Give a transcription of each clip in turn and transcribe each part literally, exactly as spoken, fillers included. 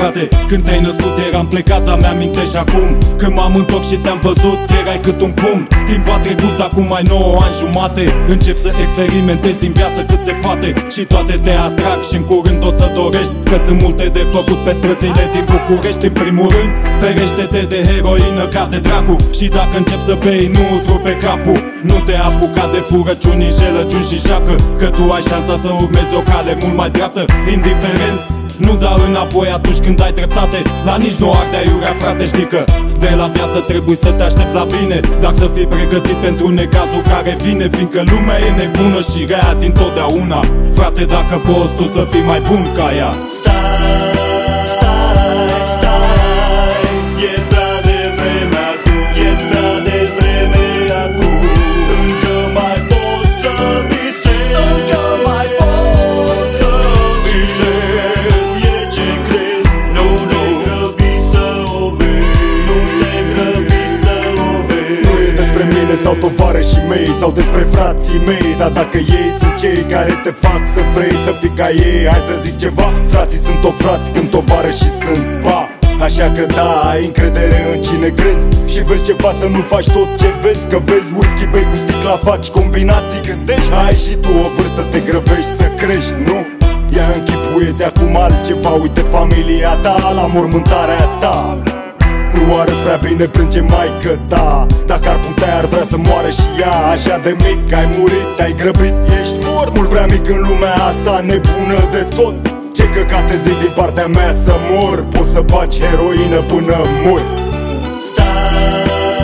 frate. Când te-ai născut eram plecat, dar mi-amintești acum când m-am întors și te-am văzut, erai cât un pum. Timp a trecut, acum ai nouă ani jumate. Încep să experimentezi din viață cât se poate și toate te atrag și în curând o să dorești, că sunt multe de făcut pe străzile din București. În primul rând, ferește-te de heroină ca de dracu. Și dacă începi să bei, nu îți rupe capul. Nu te apuca de furăciuni, înșelăciuni și joacă, că tu ai șansa să urmezi o cale mult mai dreaptă. Indiferent, nu da înapoi atunci când ai dreptate. La nici nu arde aiurea, frate, știi că de la viață trebuie să te aștepți la bine, dar să fii pregătit pentru necazul care vine, fiindcă lumea e nebună și rea dintotdeauna. Frate, dacă poți tu să fii mai bun ca ea. Stai, stai, stai, e prea devreme acum, e prea devreme acum. Încă mai pot să visez, încă mai pot să visez. E ce crezi, nu te grăbi să o vezi, nu te grăbi să o vezi. Nu e despre mine sau tovarășii mei sau despre frații mei, dar dacă ei sunt cei care te fac să vrei să fii ca ei, hai să zic ceva, frații sunt o frați când tovarășii sunt pa. Așa că da, ai încredere în cine crezi și vezi ceva, să nu faci tot ce vezi. Că vezi whisky, bei cu sticla, faci combinații, gândești. Ai și tu o vârstă, te grăbești să crești, nu? Ia închipuieți acum altceva, uite familia ta la mormântarea ta. Nu arăți prea bine, plânge maică ta. Dacă ar putea, ar vrea să moară și ea. Așa de mic, ai murit, te-ai grăbit, ești mort. Mult prea mic în lumea asta nebună de tot. Ce căcate zic din partea mea să mor. Poți să bagi heroină până mori. Stai,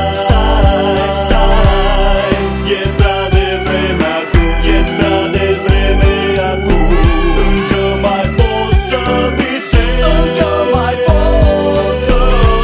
stai, stai, e prea devreme acum, e prea devreme acum. Încă mai pot să visez, încă mai pot să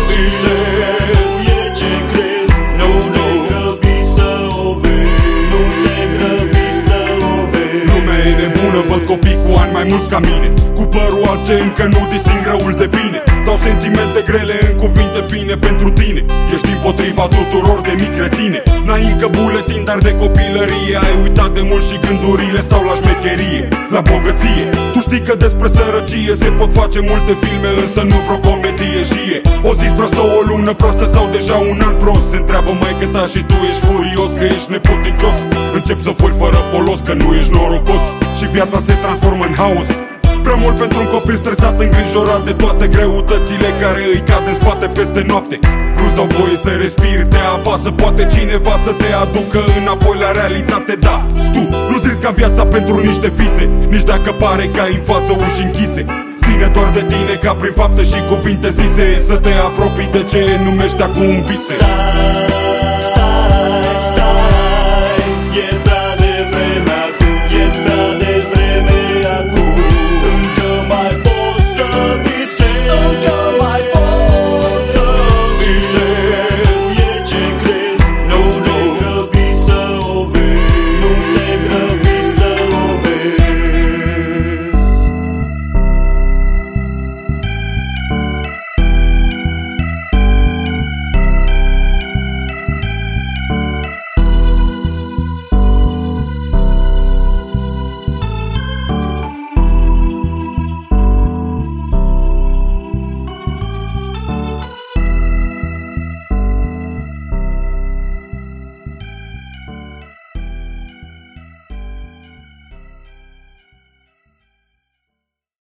visez. E ce crezi, nu te grăbi să o vezi, nu te grăbi să o vezi. Lumea e nebună, văd copii cu ani mai mulți ca mine, cu părul alb ce încă nu disting răul de bine. Dau sentimente grele în cuvinte fine pentru tine. Ești împotriva tuturor de mic reține. N-ai încă buletin, dar de copilărie ai uitat de mult și gândurile stau la șmecherie, la bogăție. Tu știi că despre sărăcie se pot face multe filme, însă nu vreo comedie. Și e o zi prostă, o lună prostă sau deja un an prost. Se întreabă maică ta și tu ești furios că ești neputincios. Încep să furi fără folos că nu ești norocos și viața se transformă în haos. Prea mult pentru un copil stresat, îngrijorat de toate greutățile care îi cad în spate peste noapte. Nu-ți dau voie să respiri, te apasă poate cineva să te aducă înapoi la realitate. Da, tu nu-ți risca viața pentru niște fise, nici dacă pare că ai în față uși închise. Ține doar de tine ca prin fapte și cuvinte zise să te apropii de ce numești acum vise. Stai,